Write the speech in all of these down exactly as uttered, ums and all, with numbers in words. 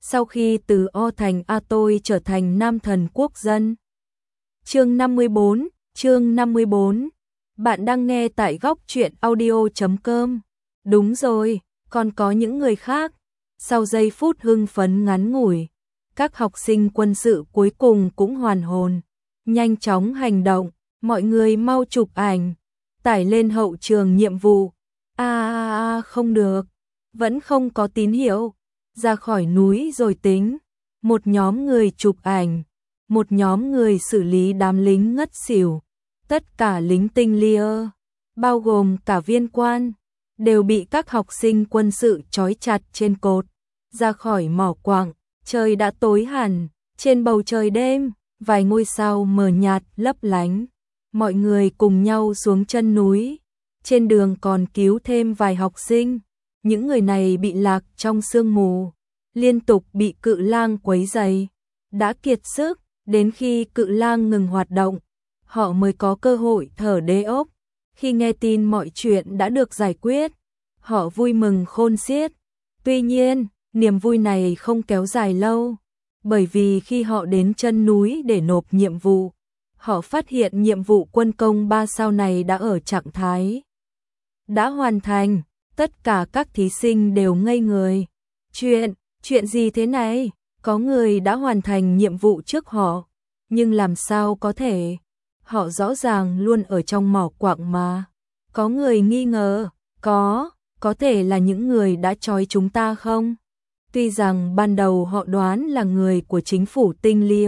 sau khi từ O thành A tôi trở thành nam thần quốc dân. Chương năm mươi bốn, chương năm mươi bốn. Bạn đang nghe tại góc truyện audio chấm com. Đúng rồi, còn có những người khác. Sau giây phút hưng phấn ngắn ngủi, các học sinh quân sự cuối cùng cũng hoàn hồn, nhanh chóng hành động, mọi người mau chụp ảnh, tải lên hậu trường nhiệm vụ. A a a không được, vẫn không có tín hiệu, ra khỏi núi rồi tính. Một nhóm người chụp ảnh, một nhóm người xử lý đám lính ngất xỉu. Tất cả lính tinh lia, bao gồm cả viên quan, đều bị các học sinh quân sự trói chặt trên cột, ra khỏi mỏ quặng. Trời đã tối hẳn, trên bầu trời đêm, vài ngôi sao mờ nhạt lấp lánh. Mọi người cùng nhau xuống chân núi, trên đường còn cứu thêm vài học sinh. Những người này bị lạc trong sương mù, liên tục bị cự lang quấy rầy, đã kiệt sức, đến khi cự lang ngừng hoạt động, họ mới có cơ hội thở đế ốc. Khi nghe tin mọi chuyện đã được giải quyết, họ vui mừng khôn xiết. Tuy nhiên, niềm vui này không kéo dài lâu, bởi vì khi họ đến chân núi để nộp nhiệm vụ, họ phát hiện nhiệm vụ quân công ba sao này đã ở trạng thái đã hoàn thành. Tất cả các thí sinh đều ngây người. Chuyện, chuyện gì thế này? Có người đã hoàn thành nhiệm vụ trước họ, nhưng làm sao có thể? Họ rõ ràng luôn ở trong mỏ quặng mà. Có người nghi ngờ, có, có thể là những người đã trói chúng ta không? Tuy rằng ban đầu họ đoán là người của chính phủ Tinh Lia,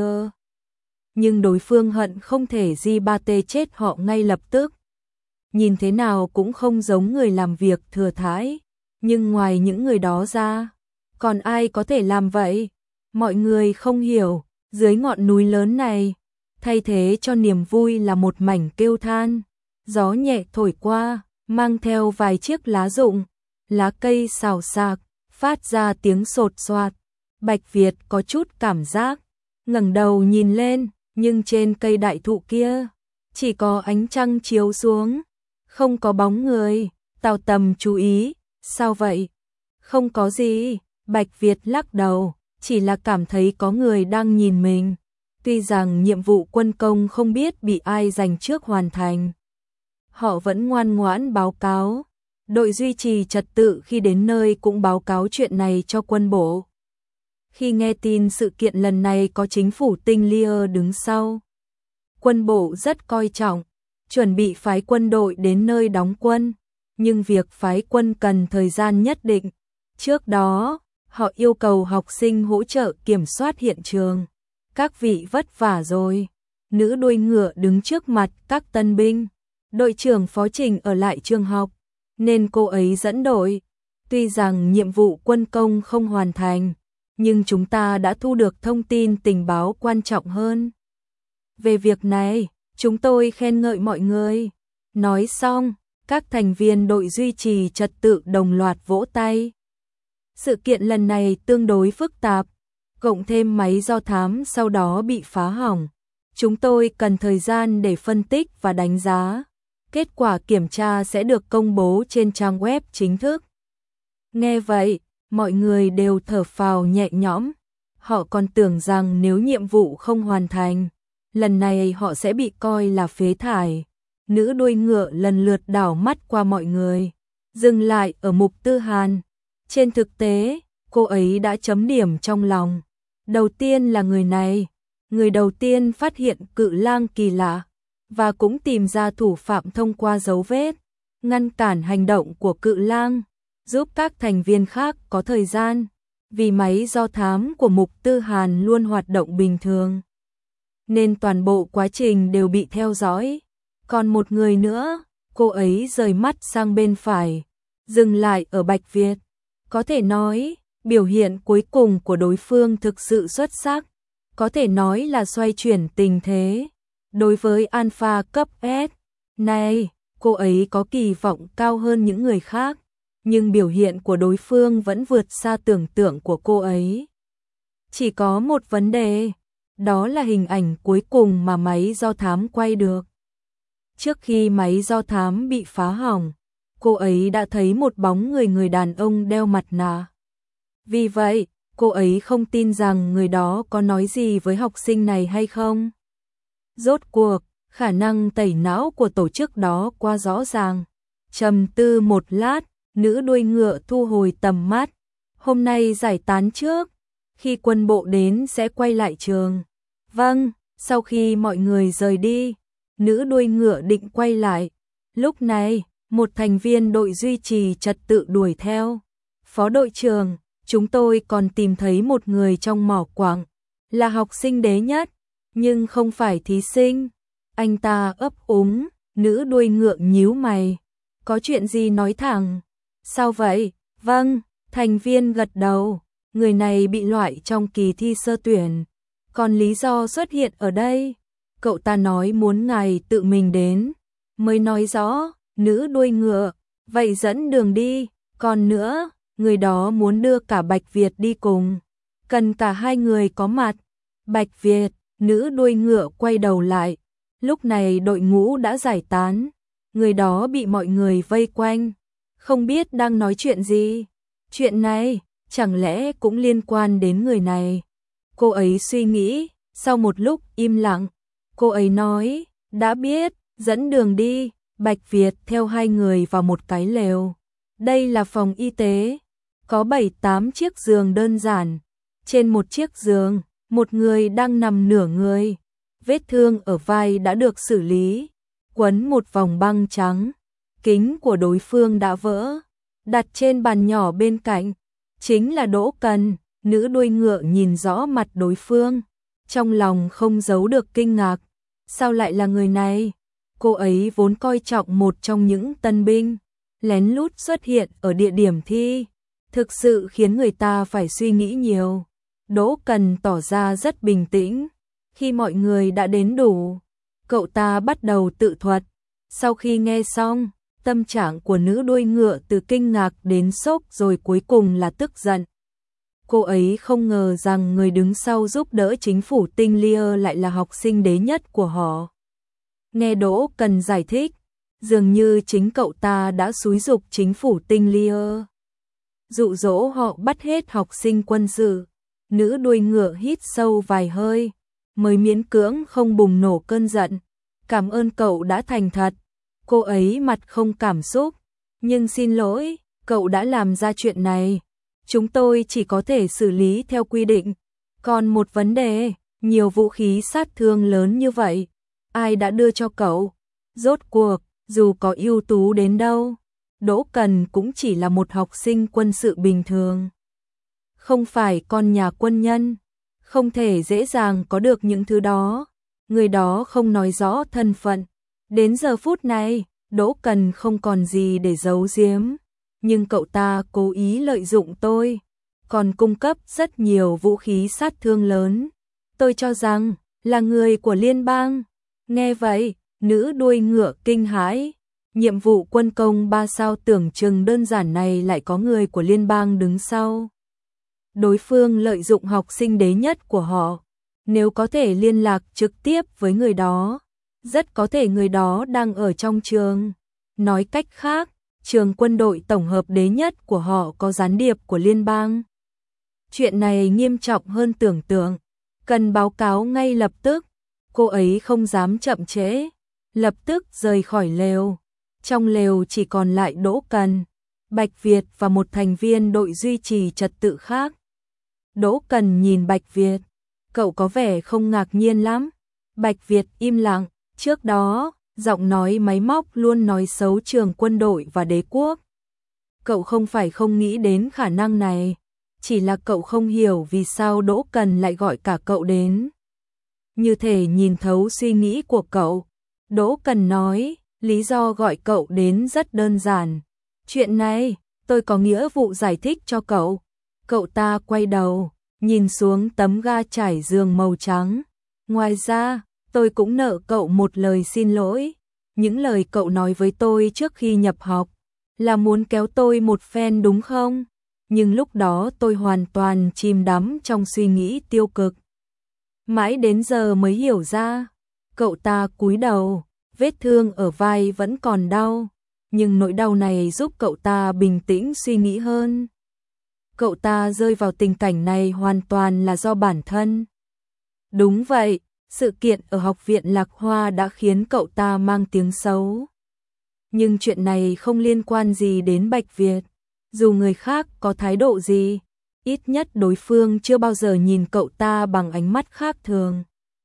nhưng đối phương hận không thể di ba tê chết họ ngay lập tức. Nhìn thế nào cũng không giống người làm việc thừa thãi, nhưng ngoài những người đó ra, còn ai có thể làm vậy? Mọi người không hiểu, dưới ngọn núi lớn này, thay thế cho niềm vui là một mảnh kêu than. Gió nhẹ thổi qua, mang theo vài chiếc lá rụng, lá cây xào xạc, phát ra tiếng sột soạt. Bạch Việt có chút cảm giác, ngẩng đầu nhìn lên, nhưng trên cây đại thụ kia, chỉ có ánh trăng chiếu xuống, không có bóng người. Tào Tầm chú ý, sao vậy? Không có gì, Bạch Việt lắc đầu, chỉ là cảm thấy có người đang nhìn mình. Tuy rằng nhiệm vụ quân công không biết bị ai giành trước hoàn thành, họ vẫn ngoan ngoãn báo cáo. Đội duy trì trật tự khi đến nơi cũng báo cáo chuyện này cho quân bộ. Khi nghe tin sự kiện lần này có chính phủ Tinh Lia đứng sau, quân bộ rất coi trọng, chuẩn bị phái quân đội đến nơi đóng quân, nhưng việc phái quân cần thời gian nhất định. Trước đó, họ yêu cầu học sinh hỗ trợ kiểm soát hiện trường. Các vị vất vả rồi. Nữ đuôi ngựa đứng trước mặt các tân binh. Đội trưởng Phó Trình ở lại trường học, nên cô ấy dẫn đội. Tuy rằng nhiệm vụ quân công không hoàn thành, nhưng chúng ta đã thu được thông tin tình báo quan trọng hơn. Về việc này, chúng tôi khen ngợi mọi người. Nói xong, các thành viên đội duy trì trật tự đồng loạt vỗ tay. Sự kiện lần này tương đối phức tạp, cộng thêm máy do thám sau đó bị phá hỏng. Chúng tôi cần thời gian để phân tích và đánh giá. Kết quả kiểm tra sẽ được công bố trên trang web chính thức. Nghe vậy, mọi người đều thở phào nhẹ nhõm. Họ còn tưởng rằng nếu nhiệm vụ không hoàn thành, lần này họ sẽ bị coi là phế thải. Nữ đuôi ngựa lần lượt đảo mắt qua mọi người, dừng lại ở Mục Tư Hàn. Trên thực tế, cô ấy đã chấm điểm trong lòng. Đầu tiên là người này, người đầu tiên phát hiện cự lang kỳ lạ, và cũng tìm ra thủ phạm thông qua dấu vết, ngăn cản hành động của cự lang, giúp các thành viên khác có thời gian, vì máy do thám của Mục Tư Hàn luôn hoạt động bình thường, nên toàn bộ quá trình đều bị theo dõi. Còn một người nữa, cô ấy rời mắt sang bên phải, dừng lại ở Bạch Việt. Có thể nói, biểu hiện cuối cùng của đối phương thực sự xuất sắc, có thể nói là xoay chuyển tình thế. Đối với Alpha cấp S này, cô ấy có kỳ vọng cao hơn những người khác, nhưng biểu hiện của đối phương vẫn vượt xa tưởng tượng của cô ấy. Chỉ có một vấn đề, đó là hình ảnh cuối cùng mà máy do thám quay được. Trước khi máy do thám bị phá hỏng, cô ấy đã thấy một bóng người người đàn ông đeo mặt nạ. Vì vậy, Cô ấy không tin rằng người đó có nói gì với học sinh này hay không. Rốt cuộc, khả năng tẩy não của tổ chức đó quá rõ ràng. Trầm tư một lát, nữ đuôi ngựa thu hồi tầm mắt. Hôm nay giải tán trước, khi quân bộ đến sẽ quay lại trường. Vâng, sau khi mọi người rời đi, nữ đuôi ngựa định quay lại. Lúc này, một thành viên đội duy trì trật tự đuổi theo. Phó đội trưởng, chúng tôi còn tìm thấy một người trong mỏ quặng, là học sinh đế nhất, nhưng không phải thí sinh. Anh ta ấp úng, nữ đuôi ngựa nhíu mày. Có chuyện gì nói thẳng. Sao vậy? Vâng, thành viên gật đầu. Người này bị loại trong kỳ thi sơ tuyển. Còn lý do xuất hiện ở đây? Cậu ta nói muốn ngài tự mình đến. Mới nói rõ, nữ đuôi ngựa. Vậy dẫn đường đi. Còn nữa, người đó muốn đưa cả Bạch Việt đi cùng. Cần cả hai người có mặt. Bạch Việt, nữ đuôi ngựa quay đầu lại. Lúc này đội ngũ đã giải tán. Người đó bị mọi người vây quanh. Không biết đang nói chuyện gì. Chuyện này, chẳng lẽ cũng liên quan đến người này. Cô ấy suy nghĩ, sau một lúc im lặng. Cô ấy nói, đã biết, dẫn đường đi. Bạch Việt theo hai người vào một cái lều. Đây là phòng y tế. Có bảy tám chiếc giường đơn giản. Trên một chiếc giường, một người đang nằm nửa người. Vết thương ở vai đã được xử lý. Quấn một vòng băng trắng. Kính của đối phương đã vỡ. Đặt trên bàn nhỏ bên cạnh. Chính là Đỗ Cần. Nữ đuôi ngựa nhìn rõ mặt đối phương. Trong lòng không giấu được kinh ngạc. Sao lại là người này? Cô ấy vốn coi trọng một trong những tân binh. Lén lút xuất hiện ở địa điểm thi. Thực sự khiến người ta phải suy nghĩ nhiều. Đỗ Cần tỏ ra rất bình tĩnh. Khi mọi người đã đến đủ, cậu ta bắt đầu tự thuật. Sau khi nghe xong, tâm trạng của nữ đuôi ngựa từ kinh ngạc đến sốc rồi cuối cùng là tức giận. Cô ấy không ngờ rằng người đứng sau giúp đỡ chính phủ Tinh Lia lại là học sinh đế nhất của họ. Nghe Đỗ Cần giải thích, dường như chính cậu ta đã xúi giục chính phủ Tinh Lia. Dụ dỗ họ bắt hết học sinh quân sự. Nữ đuôi ngựa hít sâu vài hơi, mới miễn cưỡng không bùng nổ cơn giận. Cảm ơn cậu đã thành thật. Cô ấy mặt không cảm xúc. Nhưng xin lỗi, cậu đã làm ra chuyện này. Chúng tôi chỉ có thể xử lý theo quy định. Còn một vấn đề, nhiều vũ khí sát thương lớn như vậy, ai đã đưa cho cậu? Rốt cuộc, dù có ưu tú đến đâu, Đỗ Cần cũng chỉ là một học sinh quân sự bình thường. Không phải con nhà quân nhân, không thể dễ dàng có được những thứ đó. Người đó không nói rõ thân phận. Đến giờ phút này, Đỗ Cần không còn gì để giấu giếm. Nhưng cậu ta cố ý lợi dụng tôi, còn cung cấp rất nhiều vũ khí sát thương lớn. Tôi cho rằng là người của liên bang. Nghe vậy, nữ đuôi ngựa kinh hãi. Nhiệm vụ quân công ba sao tưởng chừng đơn giản này lại có người của liên bang đứng sau. Đối phương lợi dụng học sinh đế nhất của họ. Nếu có thể liên lạc trực tiếp với người đó, rất có thể người đó đang ở trong trường. Nói cách khác, trường quân đội tổng hợp đế nhất của họ có gián điệp của liên bang. Chuyện này nghiêm trọng hơn tưởng tượng, cần báo cáo ngay lập tức. Cô ấy không dám chậm trễ, lập tức rời khỏi lều. Trong lều chỉ còn lại Đỗ Cần, Bạch Việt và một thành viên đội duy trì trật tự khác. Đỗ Cần nhìn Bạch Việt, cậu có vẻ không ngạc nhiên lắm. Bạch Việt im lặng, trước đó, giọng nói máy móc luôn nói xấu trường quân đội và đế quốc. Cậu không phải không nghĩ đến khả năng này, chỉ là cậu không hiểu vì sao Đỗ Cần lại gọi cả cậu đến. Như thể nhìn thấu suy nghĩ của cậu, Đỗ Cần nói, lý do gọi cậu đến rất đơn giản. Chuyện này, tôi có nghĩa vụ giải thích cho cậu. Cậu ta quay đầu, nhìn xuống tấm ga trải giường màu trắng. Ngoài ra, tôi cũng nợ cậu một lời xin lỗi. Những lời cậu nói với tôi trước khi nhập học là muốn kéo tôi một phen đúng không? Nhưng lúc đó tôi hoàn toàn chìm đắm trong suy nghĩ tiêu cực. Mãi đến giờ mới hiểu ra. Cậu ta cúi đầu, vết thương ở vai vẫn còn đau, nhưng nỗi đau này giúp cậu ta bình tĩnh suy nghĩ hơn. cậu ta rơi vào tình cảnh này hoàn toàn là do bản thân. Đúng vậy, sự kiện ở học viện Lạc Hoa đã khiến cậu ta mang tiếng xấu. Nhưng chuyện này không liên quan gì đến Bạch Việt, dù người khác có thái độ gì, ít nhất đối phương chưa bao giờ nhìn cậu ta bằng ánh mắt khác thường.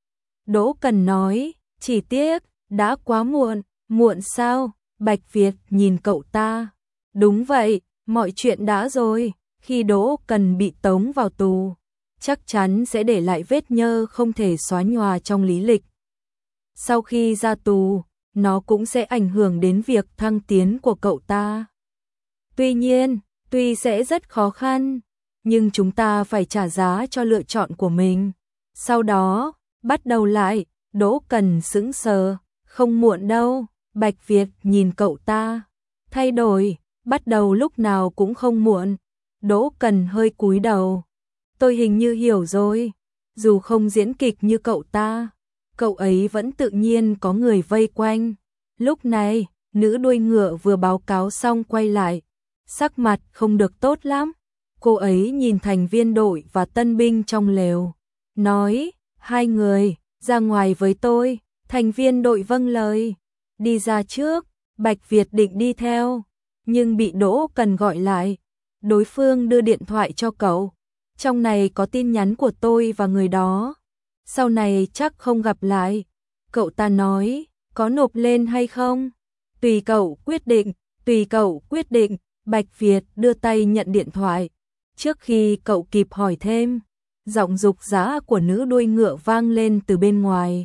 Đỗ Cần nói, chỉ tiếc, đã quá muộn. Muộn sao? Bạch Việt nhìn cậu ta. Đúng vậy, mọi chuyện đã rồi, khi Đỗ Cần bị tống vào tù, chắc chắn sẽ để lại vết nhơ không thể xóa nhòa trong lý lịch. Sau khi ra tù, nó cũng sẽ ảnh hưởng đến việc thăng tiến của cậu ta. Tuy nhiên, tuy sẽ rất khó khăn, nhưng chúng ta phải trả giá cho lựa chọn của mình. Sau đó, bắt đầu lại, Đỗ Cần sững sờ, không muộn đâu. Bạch Việt nhìn cậu ta, thay đổi, bắt đầu lúc nào cũng không muộn. Đỗ Cần hơi cúi đầu. Tôi hình như hiểu rồi, dù không diễn kịch như cậu ta, cậu ấy vẫn tự nhiên có người vây quanh. Lúc này, nữ đuôi ngựa vừa báo cáo xong quay lại, sắc mặt không được tốt lắm. Cô ấy nhìn thành viên đội và tân binh trong lều, nói, hai người, ra ngoài với tôi. Thành viên đội vâng lời, đi ra trước. Bạch Việt định đi theo, nhưng bị Đỗ Cần gọi lại. Đối phương đưa điện thoại cho cậu, trong này có tin nhắn của tôi và người đó, sau này chắc không gặp lại. Cậu ta nói, có nộp lên hay không? Tùy cậu quyết định, tùy cậu quyết định. Bạch Việt đưa tay nhận điện thoại. Trước khi cậu kịp hỏi thêm, giọng dục dã của nữ đuôi ngựa vang lên từ bên ngoài.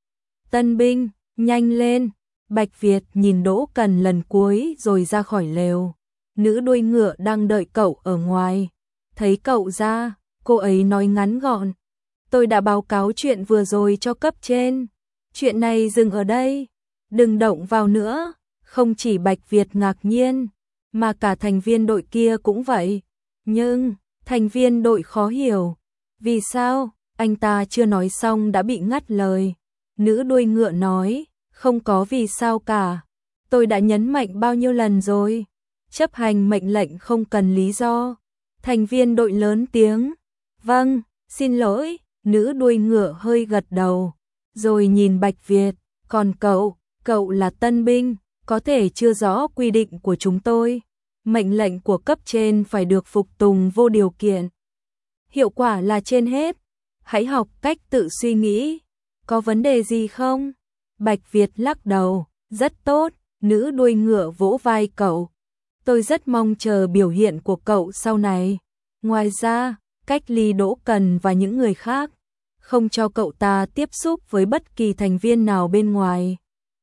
Tân binh, nhanh lên. Bạch Việt nhìn Đỗ Cần lần cuối rồi ra khỏi lều. Nữ đuôi ngựa đang đợi cậu ở ngoài. Thấy cậu ra, cô ấy nói ngắn gọn. Tôi đã báo cáo chuyện vừa rồi cho cấp trên. Chuyện này dừng ở đây. Đừng động vào nữa. Không chỉ Bạch Việt ngạc nhiên, mà cả thành viên đội kia cũng vậy. Nhưng, thành viên đội khó hiểu. Vì sao, anh ta chưa nói xong đã bị ngắt lời. Nữ đuôi ngựa nói, không có vì sao cả. Tôi đã nhấn mạnh bao nhiêu lần rồi. Chấp hành mệnh lệnh không cần lý do. Thành viên đội lớn tiếng. Vâng, xin lỗi. Nữ đuôi ngựa hơi gật đầu. Rồi nhìn Bạch Việt. Còn cậu, cậu là tân binh, có thể chưa rõ quy định của chúng tôi. Mệnh lệnh của cấp trên phải được phục tùng vô điều kiện. Hiệu quả là trên hết. Hãy học cách tự suy nghĩ. Có vấn đề gì không? Bạch Việt lắc đầu. Rất tốt. Nữ đuôi ngựa vỗ vai cậu. Tôi rất mong chờ biểu hiện của cậu sau này. Ngoài ra, cách ly Đỗ Cần và những người khác, không cho cậu ta tiếp xúc với bất kỳ thành viên nào bên ngoài.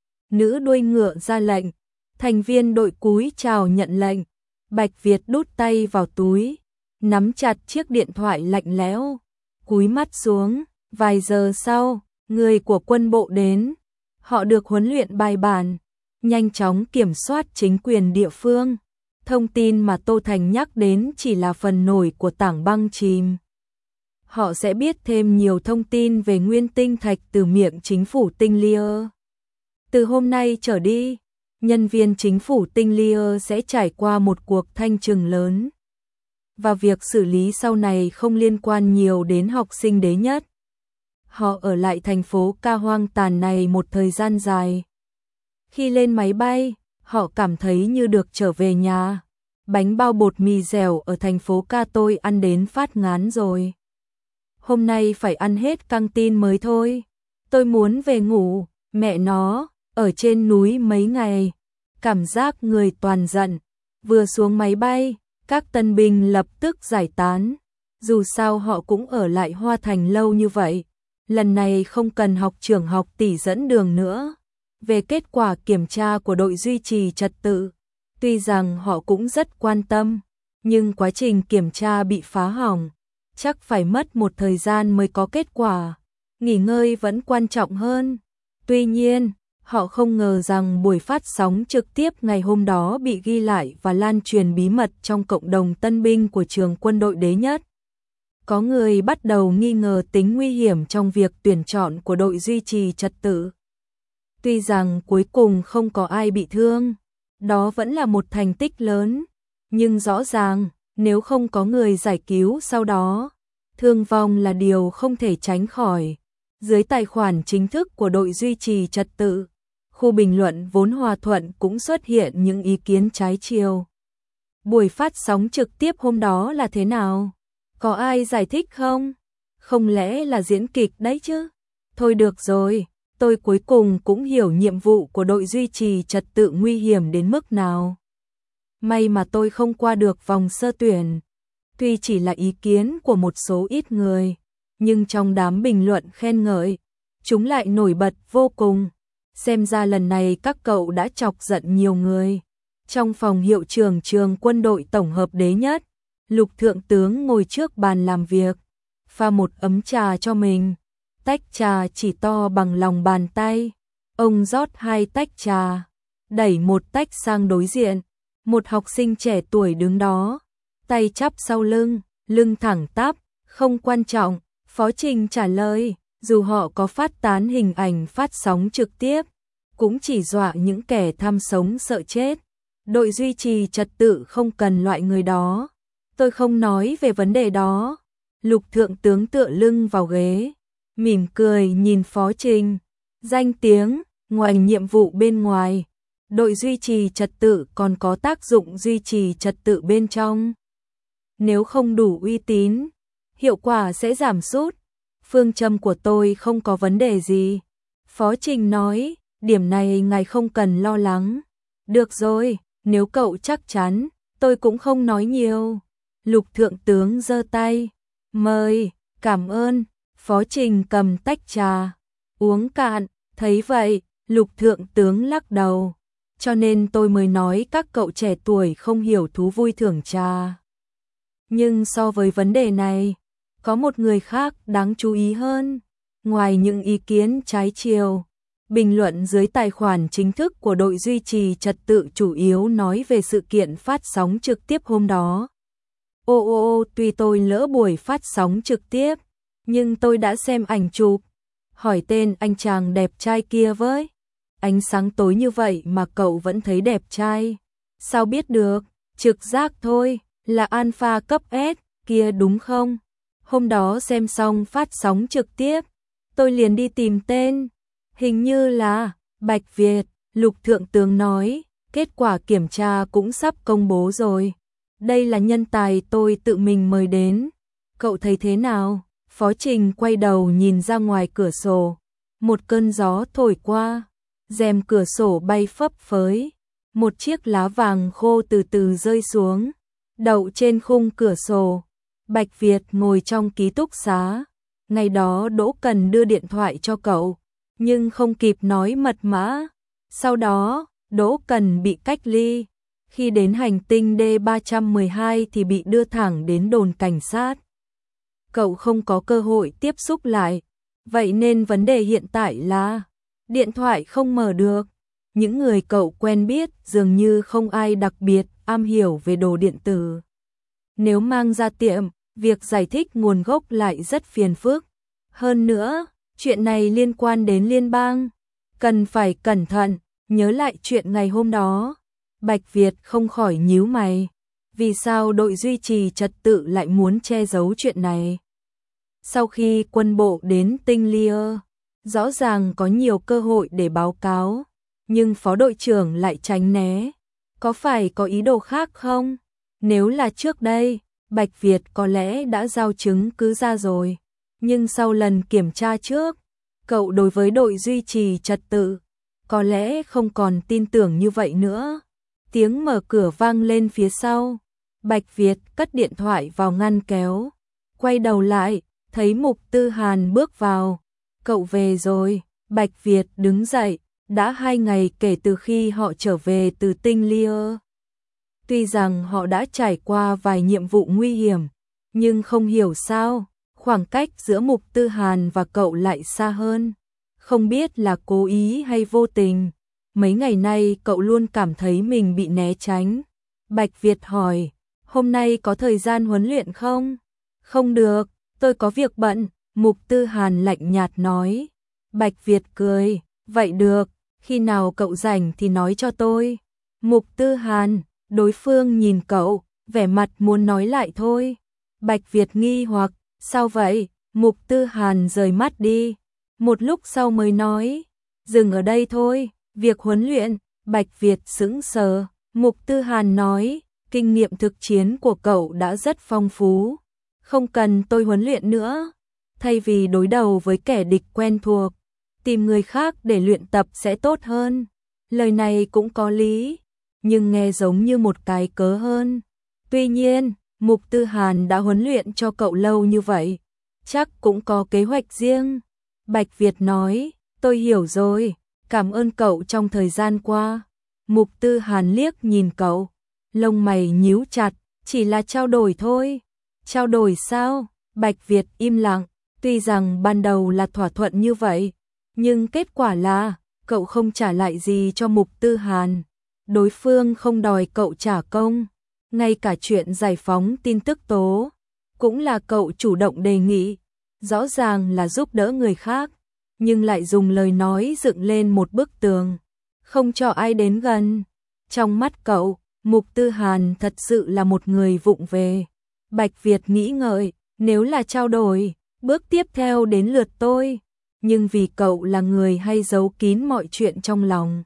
Nữ đuôi ngựa ra lệnh. Thành viên đội cúi chào nhận lệnh. Bạch Việt đút tay vào túi, nắm chặt chiếc điện thoại lạnh lẽo, cúi mắt xuống. Vài giờ sau, người của quân bộ đến. Họ được huấn luyện bài bản, nhanh chóng kiểm soát chính quyền địa phương. Thông tin mà Tô Thành nhắc đến chỉ là phần nổi của tảng băng chìm. Họ sẽ biết thêm nhiều thông tin về nguyên tinh thạch từ miệng chính phủ Tinh Lier. Từ hôm nay trở đi, nhân viên chính phủ Tinh Lier sẽ trải qua một cuộc thanh trừng lớn. Và việc xử lý sau này không liên quan nhiều đến học sinh đế nhất. Họ ở lại thành phố ca hoang tàn này một thời gian dài. Khi lên máy bay, họ cảm thấy như được trở về nhà. Bánh bao bột mì dẻo ở thành phố ca tôi ăn đến phát ngán rồi. Hôm nay phải ăn hết căng tin mới thôi. Tôi muốn về ngủ, mẹ nó, ở trên núi mấy ngày. Cảm giác người toàn giận. Vừa xuống máy bay, các tân binh lập tức giải tán. Dù sao họ cũng ở lại Hoa Thành lâu như vậy. Lần này không cần học trưởng học tỷ dẫn đường nữa. Về kết quả kiểm tra của đội duy trì trật tự, tuy rằng họ cũng rất quan tâm, nhưng quá trình kiểm tra bị phá hỏng, chắc phải mất một thời gian mới có kết quả. Nghỉ ngơi vẫn quan trọng hơn. Tuy nhiên, họ không ngờ rằng buổi phát sóng trực tiếp ngày hôm đó bị ghi lại và lan truyền bí mật trong cộng đồng tân binh của trường quân đội đế nhất. Có người bắt đầu nghi ngờ tính nguy hiểm trong việc tuyển chọn của đội duy trì trật tự. Tuy rằng cuối cùng không có ai bị thương, đó vẫn là một thành tích lớn, nhưng rõ ràng, Nếu không có người giải cứu sau đó, thương vong là điều không thể tránh khỏi. Dưới tài khoản chính thức của đội duy trì trật tự, khu bình luận vốn hòa thuận cũng xuất hiện những ý kiến trái chiều. Buổi phát sóng trực tiếp hôm đó là thế nào? Có ai giải thích không? Không lẽ là diễn kịch đấy chứ? Thôi được rồi, tôi cuối cùng cũng hiểu nhiệm vụ của đội duy trì trật tự nguy hiểm đến mức nào. May mà tôi không qua được vòng sơ tuyển. Tuy chỉ là ý kiến của một số ít người, nhưng trong đám bình luận khen ngợi, chúng lại nổi bật vô cùng. Xem ra lần này các cậu đã chọc giận nhiều người. Trong phòng hiệu trưởng trường quân đội tổng hợp đế nhất, Lục thượng tướng ngồi trước bàn làm việc, pha một ấm trà cho mình. Tách trà chỉ to bằng lòng bàn tay. Ông rót hai tách trà, đẩy một tách sang đối diện. Một học sinh trẻ tuổi đứng đó, tay chắp sau lưng, lưng thẳng tắp, không quan trọng. Phó Trình trả lời, dù họ có phát tán hình ảnh phát sóng trực tiếp, cũng chỉ dọa những kẻ tham sống sợ chết. Đội duy trì trật tự không cần loại người đó. Tôi không nói về vấn đề đó. Lục thượng tướng tựa lưng vào ghế, mỉm cười nhìn Phó Trình. Danh tiếng, ngoài nhiệm vụ bên ngoài, đội duy trì trật tự còn có tác dụng duy trì trật tự bên trong. Nếu không đủ uy tín, hiệu quả sẽ giảm sút. Phương châm của tôi không có vấn đề gì. Phó Trình nói, điểm này ngài không cần lo lắng. Được rồi, nếu cậu chắc chắn, tôi cũng không nói nhiều. Lục thượng tướng giơ tay, mời, cảm ơn. Phó Trình cầm tách trà, uống cạn. Thấy vậy, Lục thượng tướng lắc đầu. Cho nên tôi mới nói các cậu trẻ tuổi không hiểu thú vui thưởng trà. Nhưng so với vấn đề này, có một người khác đáng chú ý hơn. Ngoài những ý kiến trái chiều, bình luận dưới tài khoản chính thức của đội duy trì trật tự chủ yếu nói về sự kiện phát sóng trực tiếp hôm đó. Ô ô ô, tuy tôi lỡ buổi phát sóng trực tiếp, nhưng tôi đã xem ảnh chụp. Hỏi tên anh chàng đẹp trai kia với. Ánh sáng tối như vậy mà cậu vẫn thấy đẹp trai. Sao biết được? Trực giác thôi, là alpha cấp S kia đúng không? Hôm đó xem xong phát sóng trực tiếp, tôi liền đi tìm tên. Hình như là Bạch Việt. Lục thượng tướng nói, kết quả kiểm tra cũng sắp công bố rồi. Đây là nhân tài tôi tự mình mời đến. Cậu thấy thế nào? Phó Trình quay đầu nhìn ra ngoài cửa sổ. Một cơn gió thổi qua, rèm cửa sổ bay phấp phới. Một chiếc lá vàng khô từ từ rơi xuống, đậu trên khung cửa sổ. Bạch Việt ngồi trong ký túc xá. Ngày đó Đỗ Cần đưa điện thoại cho cậu, nhưng không kịp nói mật mã. Sau đó, Đỗ Cần bị cách ly. Khi đến hành tinh D ba trăm mười hai thì bị đưa thẳng đến đồn cảnh sát. Cậu không có cơ hội tiếp xúc lại. Vậy nên vấn đề hiện tại là điện thoại không mở được. Những người cậu quen biết dường như không ai đặc biệt am hiểu về đồ điện tử. Nếu mang ra tiệm, việc giải thích nguồn gốc lại rất phiền phức. Hơn nữa, chuyện này liên quan đến liên bang. Cần phải cẩn thận, nhớ lại chuyện ngày hôm đó. Bạch Việt không khỏi nhíu mày. Vì sao đội duy trì trật tự lại muốn che giấu chuyện này? Sau khi quân bộ đến Tinh Lier, rõ ràng có nhiều cơ hội để báo cáo, nhưng phó đội trưởng lại tránh né. Có phải có ý đồ khác không? Nếu là trước đây, Bạch Việt có lẽ đã giao chứng cứ ra rồi. Nhưng sau lần kiểm tra trước, cậu đối với đội duy trì trật tự có lẽ không còn tin tưởng như vậy nữa. Tiếng mở cửa vang lên phía sau. Bạch Việt cất điện thoại vào ngăn kéo, quay đầu lại, thấy Mục Tư Hàn bước vào. Cậu về rồi. Bạch Việt đứng dậy. Đã hai ngày kể từ khi họ trở về từ Tinh Lier. Tuy rằng họ đã trải qua vài nhiệm vụ nguy hiểm, nhưng không hiểu sao, khoảng cách giữa Mục Tư Hàn và cậu lại xa hơn. Không biết là cố ý hay vô tình. Mấy ngày nay cậu luôn cảm thấy mình bị né tránh. Bạch Việt hỏi, hôm nay có thời gian huấn luyện không? Không được, tôi có việc bận. Mục Tư Hàn lạnh nhạt nói. Bạch Việt cười, vậy được, khi nào cậu rảnh thì nói cho tôi. Mục Tư Hàn, đối phương nhìn cậu, vẻ mặt muốn nói lại thôi. Bạch Việt nghi hoặc, sao vậy? Mục Tư Hàn rời mắt đi, một lúc sau mới nói, dừng ở đây thôi, việc huấn luyện. Bạch Việt sững sờ, Mục Tư Hàn nói, kinh nghiệm thực chiến của cậu đã rất phong phú, không cần tôi huấn luyện nữa. Thay vì đối đầu với kẻ địch quen thuộc, tìm người khác để luyện tập sẽ tốt hơn. Lời này cũng có lý, nhưng nghe giống như một cái cớ hơn. Tuy nhiên, Mục Tư Hàn đã huấn luyện cho cậu lâu như vậy, chắc cũng có kế hoạch riêng. Bạch Việt nói, tôi hiểu rồi, cảm ơn cậu trong thời gian qua. Mục Tư Hàn liếc nhìn cậu, lông mày nhíu chặt, chỉ là trao đổi thôi. Trao đổi sao? Bạch Việt im lặng, tuy rằng ban đầu là thỏa thuận như vậy, nhưng kết quả là cậu không trả lại gì cho Mục Tư Hàn. Đối phương không đòi cậu trả công, ngay cả chuyện giải phóng tin tức tố cũng là cậu chủ động đề nghị, rõ ràng là giúp đỡ người khác, nhưng lại dùng lời nói dựng lên một bức tường, không cho ai đến gần. Trong mắt cậu, Mục Tư Hàn thật sự là một người vụng về. Bạch Việt nghĩ ngợi, nếu là trao đổi, bước tiếp theo đến lượt tôi, nhưng vì cậu là người hay giấu kín mọi chuyện trong lòng.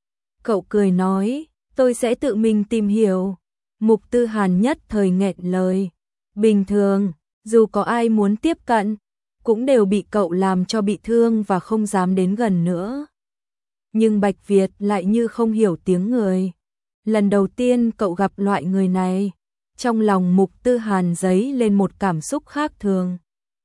Cậu cười nói, tôi sẽ tự mình tìm hiểu. Mục Tư Hàn nhất thời nghẹn lời. Bình thường, dù có ai muốn tiếp cận, cũng đều bị cậu làm cho bị thương và không dám đến gần nữa. Nhưng Bạch Việt lại như không hiểu tiếng người. Lần đầu tiên cậu gặp loại người này, trong lòng Mục Tư Hàn dấy lên một cảm xúc khác thường.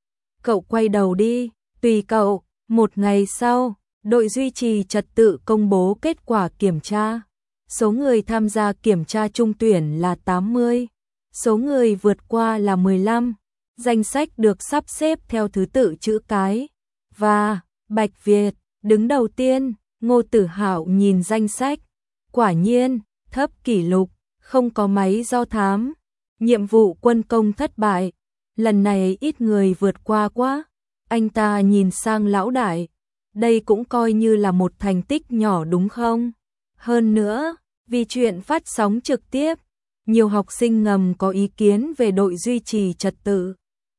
Cậu quay đầu đi, tùy cậu. Một ngày sau, đội duy trì trật tự công bố kết quả kiểm tra. Số người tham gia kiểm tra trung tuyển là tám mươi, số người vượt qua là mười lăm. Danh sách được sắp xếp theo thứ tự chữ cái. Và Bạch Việt đứng đầu tiên. Ngô Tử Hạo nhìn danh sách, quả nhiên thấp kỷ lục, không có máy do thám. Nhiệm vụ quân công thất bại, lần này ít người vượt qua quá. Anh ta nhìn sang Lão Đại, đây cũng coi như là một thành tích nhỏ đúng không? Hơn nữa, vì chuyện phát sóng trực tiếp, nhiều học sinh ngầm có ý kiến về đội duy trì trật tự.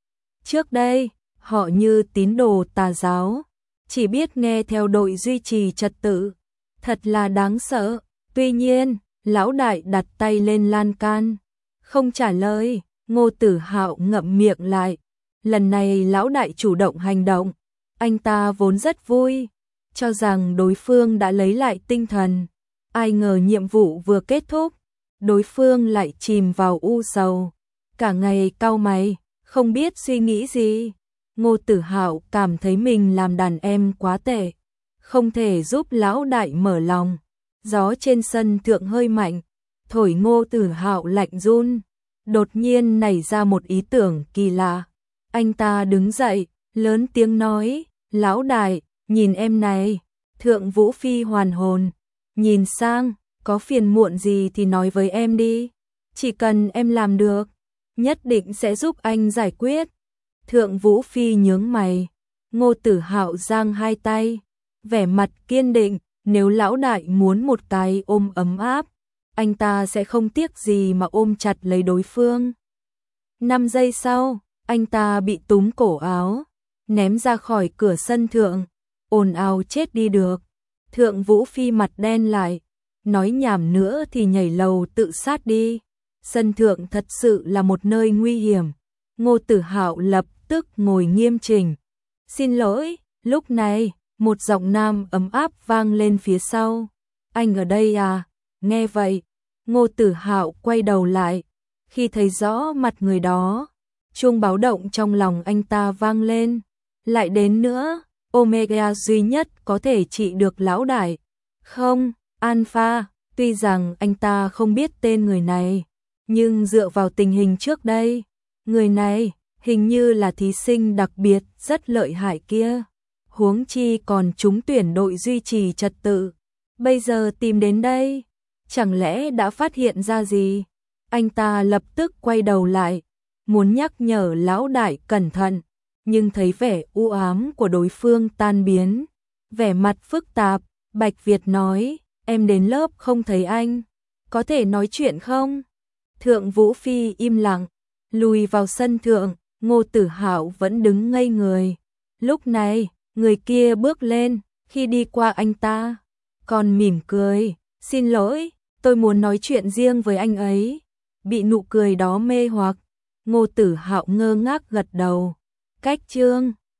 Trước đây, họ như tín đồ tà giáo, chỉ biết nghe theo đội duy trì trật tự, thật là đáng sợ. Tuy nhiên, Lão Đại đặt tay lên lan can, không trả lời. Ngô Tử Hạo ngậm miệng lại. Lần này Lão Đại chủ động hành động, anh ta vốn rất vui, cho rằng đối phương đã lấy lại tinh thần. Ai ngờ nhiệm vụ vừa kết thúc, đối phương lại chìm vào u sầu, cả ngày cau mày, không biết suy nghĩ gì. Ngô Tử Hạo cảm thấy mình làm đàn em quá tệ, không thể giúp Lão Đại mở lòng. Gió trên sân thượng hơi mạnh, thổi Ngô Tử Hạo lạnh run. Đột nhiên nảy ra một ý tưởng kỳ lạ. Anh ta đứng dậy, lớn tiếng nói, Lão Đại, nhìn em này. Thượng Vũ Phi hoàn hồn, nhìn sang, có phiền muộn gì thì nói với em đi. Chỉ cần em làm được, nhất định sẽ giúp anh giải quyết. Thượng Vũ Phi nhướng mày. Ngô Tử Hạo giang hai tay, vẻ mặt kiên định, nếu Lão Đại muốn một cái ôm ấm áp, anh ta sẽ không tiếc gì mà ôm chặt lấy đối phương. Năm giây sau, anh ta bị túm cổ áo, ném ra khỏi cửa sân thượng, ồn ào chết đi được. Thượng Vũ Phi mặt đen lại, nói nhảm nữa thì nhảy lầu tự sát đi. Sân thượng thật sự là một nơi nguy hiểm. Ngô Tử Hạo lập tức ngồi nghiêm chỉnh. Xin lỗi. Lúc này, một giọng nam ấm áp vang lên phía sau. Anh ở đây à? Nghe vậy, Ngô Tử Hạo quay đầu lại. Khi thấy rõ mặt người đó, chuông báo động trong lòng anh ta vang lên. Lại đến nữa, Omega duy nhất có thể trị được Lão Đại. Không, Alpha. Tuy rằng anh ta không biết tên người này, nhưng dựa vào tình hình trước đây, người này hình như là thí sinh đặc biệt rất lợi hại kia. Huống chi còn trúng tuyển đội duy trì trật tự. Bây giờ tìm đến đây, chẳng lẽ đã phát hiện ra gì? Anh ta lập tức quay đầu lại, muốn nhắc nhở Lão Đại cẩn thận, nhưng thấy vẻ u ám của đối phương tan biến. Vẻ mặt phức tạp, Bạch Việt nói, em đến lớp không thấy anh, có thể nói chuyện không? Thượng Vũ Phi im lặng, lùi vào sân thượng, Ngô Tử Hạo vẫn đứng ngây người. Lúc này, người kia bước lên, khi đi qua anh ta, còn mỉm cười, "Xin lỗi, tôi muốn nói chuyện riêng với anh ấy." Bị nụ cười đó mê hoặc, Ngô Tử Hạo ngơ ngác gật đầu. Cách chương